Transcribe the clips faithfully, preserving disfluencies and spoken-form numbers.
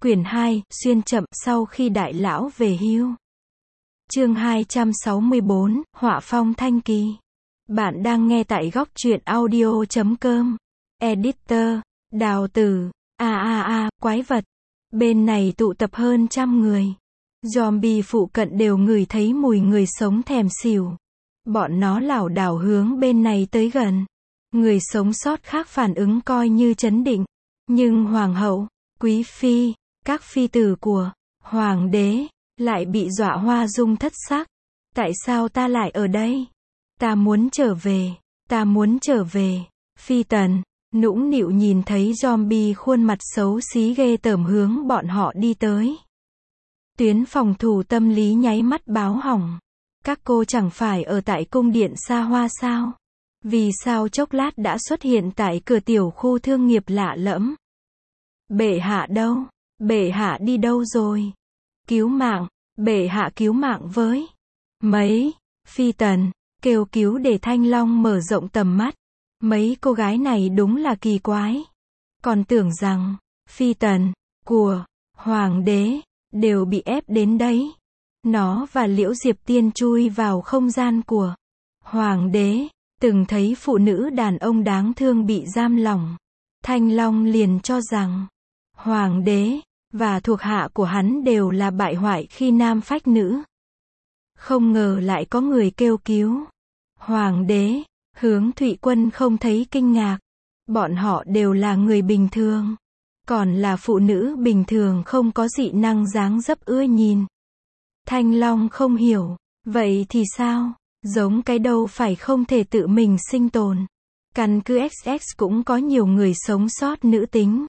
Quyển hai, xuyên chậm, sau khi đại lão về hưu. Chương hai trăm sáu mươi bốn, họa phong thanh kỳ. Bạn đang nghe tại góc truyện audio chấm com. Editor, Đào Tử, a a a, quái vật. Bên này tụ tập hơn trăm người. Zombie phụ cận đều ngửi thấy mùi người sống thèm xỉu. Bọn nó lảo đảo hướng bên này tới gần. Người sống sót khác phản ứng coi như trấn định. Nhưng hoàng hậu, quý phi, các phi tử của hoàng đế lại bị dọa hoa dung thất sắc. Tại sao ta lại ở đây? Ta muốn trở về, ta muốn trở về. Phi tần, nũng nịu nhìn thấy zombie khuôn mặt xấu xí ghê tởm hướng bọn họ đi tới. Tuyến phòng thủ tâm lý nháy mắt báo hỏng. Các cô chẳng phải ở tại cung điện xa hoa sao? Vì sao chốc lát đã xuất hiện tại cửa tiểu khu thương nghiệp lạ lẫm? Bệ hạ đâu? Bệ hạ đi đâu rồi? Cứu mạng, bệ hạ cứu mạng với. Mấy, phi tần, kêu cứu để Thanh Long mở rộng tầm mắt. Mấy cô gái này đúng là kỳ quái. Còn tưởng rằng, phi tần, của, hoàng đế, đều bị ép đến đấy. Nó và Liễu Diệp Tiên chui vào không gian của hoàng đế, từng thấy phụ nữ đàn ông đáng thương bị giam lỏng. Thanh Long liền cho rằng, hoàng đế, và thuộc hạ của hắn đều là bại hoại khi nam phách nữ. Không ngờ lại có người kêu cứu. Hoàng đế, Hướng Thụy Quân không thấy kinh ngạc. Bọn họ đều là người bình thường. Còn là phụ nữ bình thường không có dị năng dáng dấp ưa nhìn. Thanh Long không hiểu. Vậy thì sao? Giống cái đâu phải không thể tự mình sinh tồn. Căn cứ ích ích cũng có nhiều người sống sót nữ tính.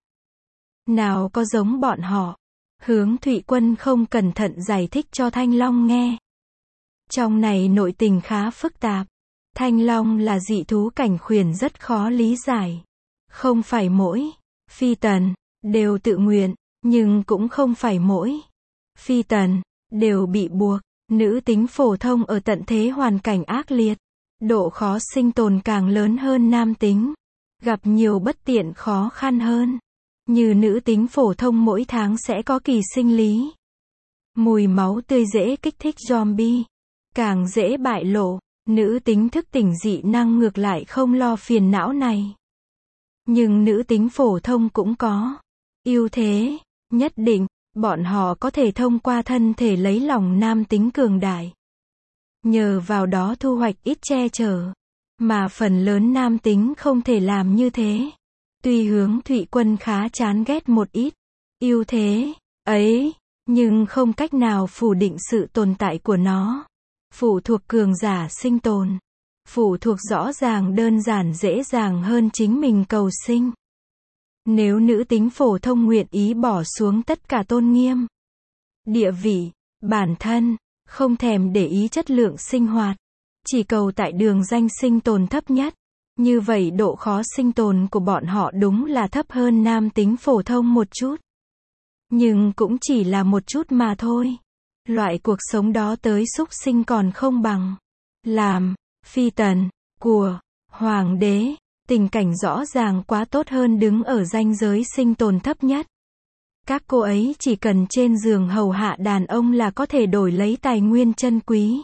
Nào có giống bọn họ. Hướng Thụy Quân không cẩn thận giải thích cho Thanh Long nghe. Trong này nội tình khá phức tạp. Thanh Long là dị thú cảnh khuyển rất khó lý giải. Không phải mỗi phi tần đều tự nguyện, nhưng cũng không phải mỗi phi tần đều bị buộc. Nữ tính phổ thông ở tận thế hoàn cảnh ác liệt, độ khó sinh tồn càng lớn hơn nam tính, gặp nhiều bất tiện khó khăn hơn. Như nữ tính phổ thông mỗi tháng sẽ có kỳ sinh lý. Mùi máu tươi dễ kích thích zombie, càng dễ bại lộ. Nữ tính thức tỉnh dị năng ngược lại không lo phiền não này. Nhưng nữ tính phổ thông cũng có ưu thế nhất định. Bọn họ có thể thông qua thân thể lấy lòng nam tính cường đại. Nhờ vào đó thu hoạch ít che chở. Mà phần lớn nam tính không thể làm như thế. Tuy Hướng Thụy Quân khá chán ghét một ít ưu thế ấy, nhưng không cách nào phủ định sự tồn tại của nó. Phụ thuộc cường giả sinh tồn. Phụ thuộc rõ ràng đơn giản dễ dàng hơn chính mình cầu sinh. Nếu nữ tính phổ thông nguyện ý bỏ xuống tất cả tôn nghiêm, địa vị, bản thân, không thèm để ý chất lượng sinh hoạt, chỉ cầu tại đường danh sinh tồn thấp nhất, như vậy độ khó sinh tồn của bọn họ đúng là thấp hơn nam tính phổ thông một chút. Nhưng cũng chỉ là một chút mà thôi. Loại cuộc sống đó tới súc sinh còn không bằng. Làm phi tần của hoàng đế, tình cảnh rõ ràng quá tốt hơn đứng ở ranh giới sinh tồn thấp nhất. Các cô ấy chỉ cần trên giường hầu hạ đàn ông là có thể đổi lấy tài nguyên chân quý.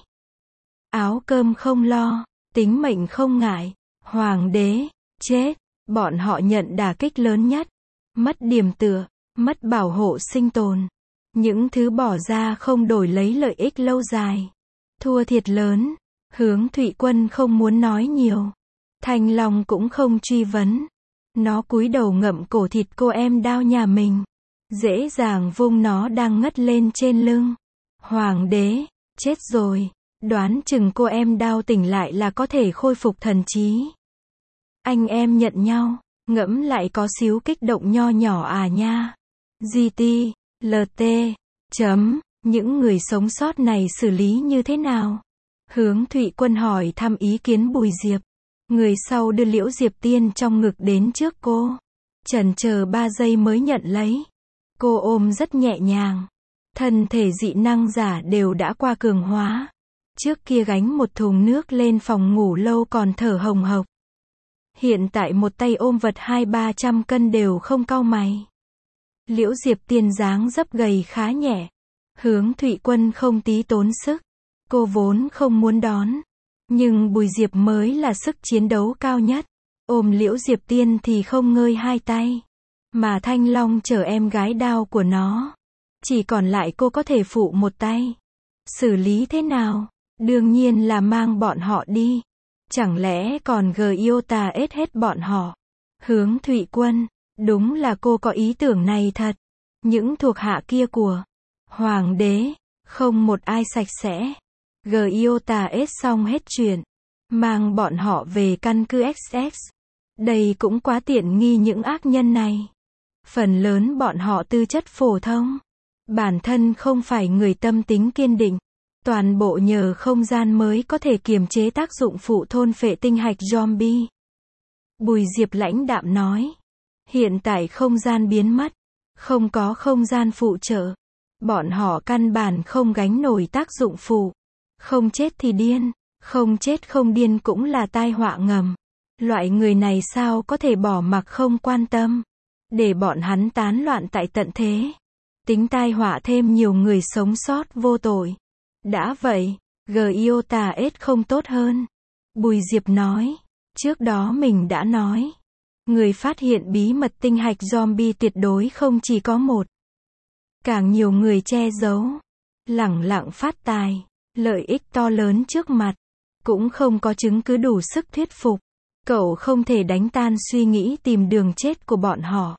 Áo cơm không lo, tính mệnh không ngại. Hoàng đế, chết, bọn họ nhận đả kích lớn nhất. Mất điểm tựa, mất bảo hộ sinh tồn. Những thứ bỏ ra không đổi lấy lợi ích lâu dài. Thua thiệt lớn. Hướng Thụy Quân không muốn nói nhiều. Thanh Long cũng không truy vấn. Nó cúi đầu ngậm cổ thịt cô em đao nhà mình. Dễ dàng vung nó đang ngất lên trên lưng. Hoàng đế, chết rồi. Đoán chừng cô em đao tỉnh lại là có thể khôi phục thần trí. Anh em nhận nhau, ngẫm lại có xíu kích động nho nhỏ à nha. giê tê, lờ tê, chấm, những người sống sót này xử lý như thế nào? Hướng Thụy Quân hỏi thăm ý kiến Bùi Diệp. Người sau đưa Liễu Diệp Tiên trong ngực đến trước cô. Chần chờ ba giây mới nhận lấy. Cô ôm rất nhẹ nhàng. Thân thể dị năng giả đều đã qua cường hóa. Trước kia gánh một thùng nước lên phòng ngủ lâu còn thở hồng hộc. Hiện tại một tay ôm vật hai ba trăm cân đều không cau mày. Liễu Diệp Tiên dáng dấp gầy khá nhẹ. Hướng Thụy Quân không tí tốn sức. Cô vốn không muốn đón. Nhưng Bùi Diệp mới là sức chiến đấu cao nhất. Ôm Liễu Diệp Tiên thì không ngơi hai tay. Mà Thanh Long chở em gái đao của nó. Chỉ còn lại cô có thể phụ một tay. Xử lý thế nào? Đương nhiên là mang bọn họ đi. Chẳng lẽ còn Giota ết hết bọn họ? Hướng Thụy Quân, đúng là cô có ý tưởng này thật. Những thuộc hạ kia của Hoàng đế, không một ai sạch sẽ. Giota ết xong hết chuyện. Mang bọn họ về căn cứ ích ích. Đây cũng quá tiện nghi những ác nhân này. Phần lớn bọn họ tư chất phổ thông. Bản thân không phải người tâm tính kiên định. Toàn bộ nhờ không gian mới có thể kiềm chế tác dụng phụ thôn phệ tinh hạch zombie. Bùi Diệp lãnh đạm nói. Hiện tại không gian biến mất. Không có không gian phụ trợ. Bọn họ căn bản không gánh nổi tác dụng phụ. Không chết thì điên. Không chết không điên cũng là tai họa ngầm. Loại người này sao có thể bỏ mặc không quan tâm. Để bọn hắn tán loạn tại tận thế. Tính tai họa thêm nhiều người sống sót vô tội. Đã vậy, Giota ết không tốt hơn. Bùi Diệp nói. Trước đó mình đã nói. Người phát hiện bí mật tinh hạch zombie tuyệt đối không chỉ có một. Càng nhiều người che giấu. Lẳng lặng phát tài. Lợi ích to lớn trước mặt. Cũng không có chứng cứ đủ sức thuyết phục. Cậu không thể đánh tan suy nghĩ tìm đường chết của bọn họ.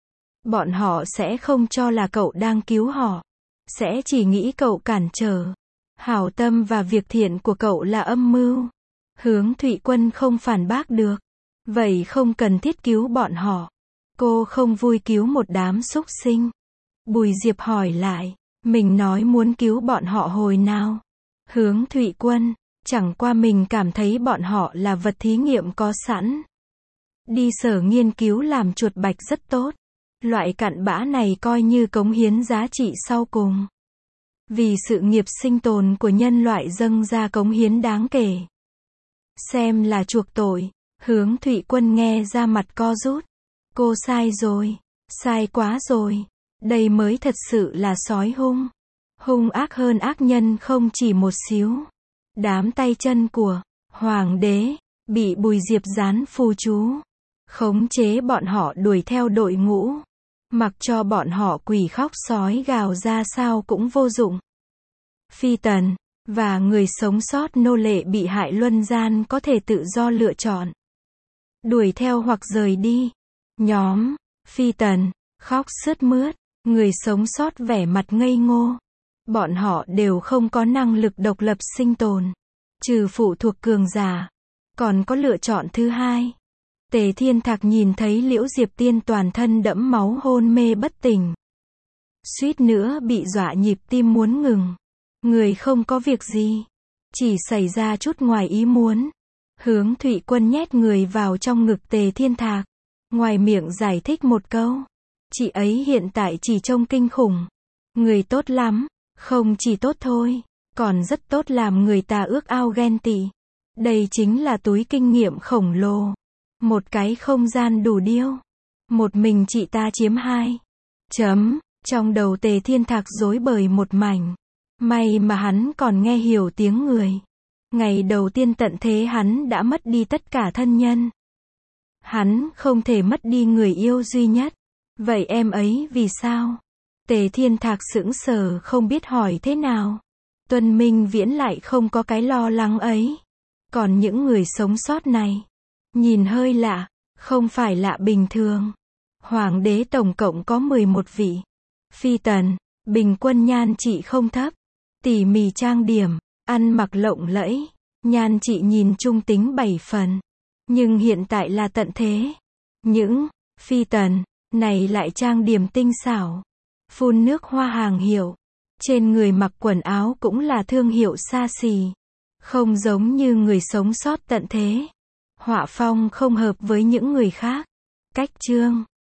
Bọn họ sẽ không cho là cậu đang cứu họ. Sẽ chỉ nghĩ cậu cản trở. Hảo tâm và việc thiện của cậu là âm mưu. Hướng Thụy Quân không phản bác được. Vậy không cần thiết cứu bọn họ. Cô không vui cứu một đám súc sinh. Bùi Diệp hỏi lại. Mình nói muốn cứu bọn họ hồi nào? Hướng Thụy Quân. Chẳng qua mình cảm thấy bọn họ là vật thí nghiệm có sẵn. Đi sở nghiên cứu làm chuột bạch rất tốt. Loại cặn bã này coi như cống hiến giá trị sau cùng. Vì sự nghiệp sinh tồn của nhân loại dâng ra cống hiến đáng kể. Xem là chuộc tội. Hướng Thụy Quân nghe ra mặt co rút. Cô sai rồi. Sai quá rồi. Đây mới thật sự là sói hung. Hung ác hơn ác nhân không chỉ một xíu. Đám tay chân của Hoàng đế bị Bùi Diệp dán phù chú. Khống chế bọn họ đuổi theo đội ngũ. Mặc cho bọn họ quỷ khóc sói gào ra sao cũng vô dụng. Phi tần và người sống sót nô lệ bị hại luân gian có thể tự do lựa chọn. Đuổi theo hoặc rời đi. Nhóm phi tần khóc sướt mướt. Người sống sót vẻ mặt ngây ngô. Bọn họ đều không có năng lực độc lập sinh tồn. Trừ phụ thuộc cường giả. Còn có lựa chọn thứ hai. Tề Thiên Thạc nhìn thấy Liễu Diệp Tiên toàn thân đẫm máu hôn mê bất tỉnh. Suýt nữa bị dọa nhịp tim muốn ngừng. Người không có việc gì. Chỉ xảy ra chút ngoài ý muốn. Hướng Thụy Quân nhét người vào trong ngực Tề Thiên Thạc. Ngoài miệng giải thích một câu. Chị ấy hiện tại chỉ trông kinh khủng. Người tốt lắm. Không chỉ tốt thôi. Còn rất tốt làm người ta ước ao ghen tị. Đây chính là túi kinh nghiệm khổng lồ. Một cái không gian đủ điêu. Một mình chị ta chiếm hai. Chấm. Trong đầu Tề Thiên Thạc rối bời một mảnh. May mà hắn còn nghe hiểu tiếng người. Ngày đầu tiên tận thế hắn đã mất đi tất cả thân nhân. Hắn không thể mất đi người yêu duy nhất. Vậy em ấy vì sao? Tề Thiên Thạc sững sờ không biết hỏi thế nào. Tuân Minh Viễn lại không có cái lo lắng ấy. Còn những người sống sót này. Nhìn hơi lạ. Không phải lạ bình thường. Hoàng đế tổng cộng có mười một vị. Phi tần. Bình quân nhan trị không thấp. Tỉ mỉ trang điểm. Ăn mặc lộng lẫy. Nhan trị nhìn trung tính bảy phần. Nhưng hiện tại là tận thế. Những phi tần này lại trang điểm tinh xảo. Phun nước hoa hàng hiệu. Trên người mặc quần áo cũng là thương hiệu xa xỉ. Không giống như người sống sót tận thế. Họa phong không hợp với những người khác. Cách chương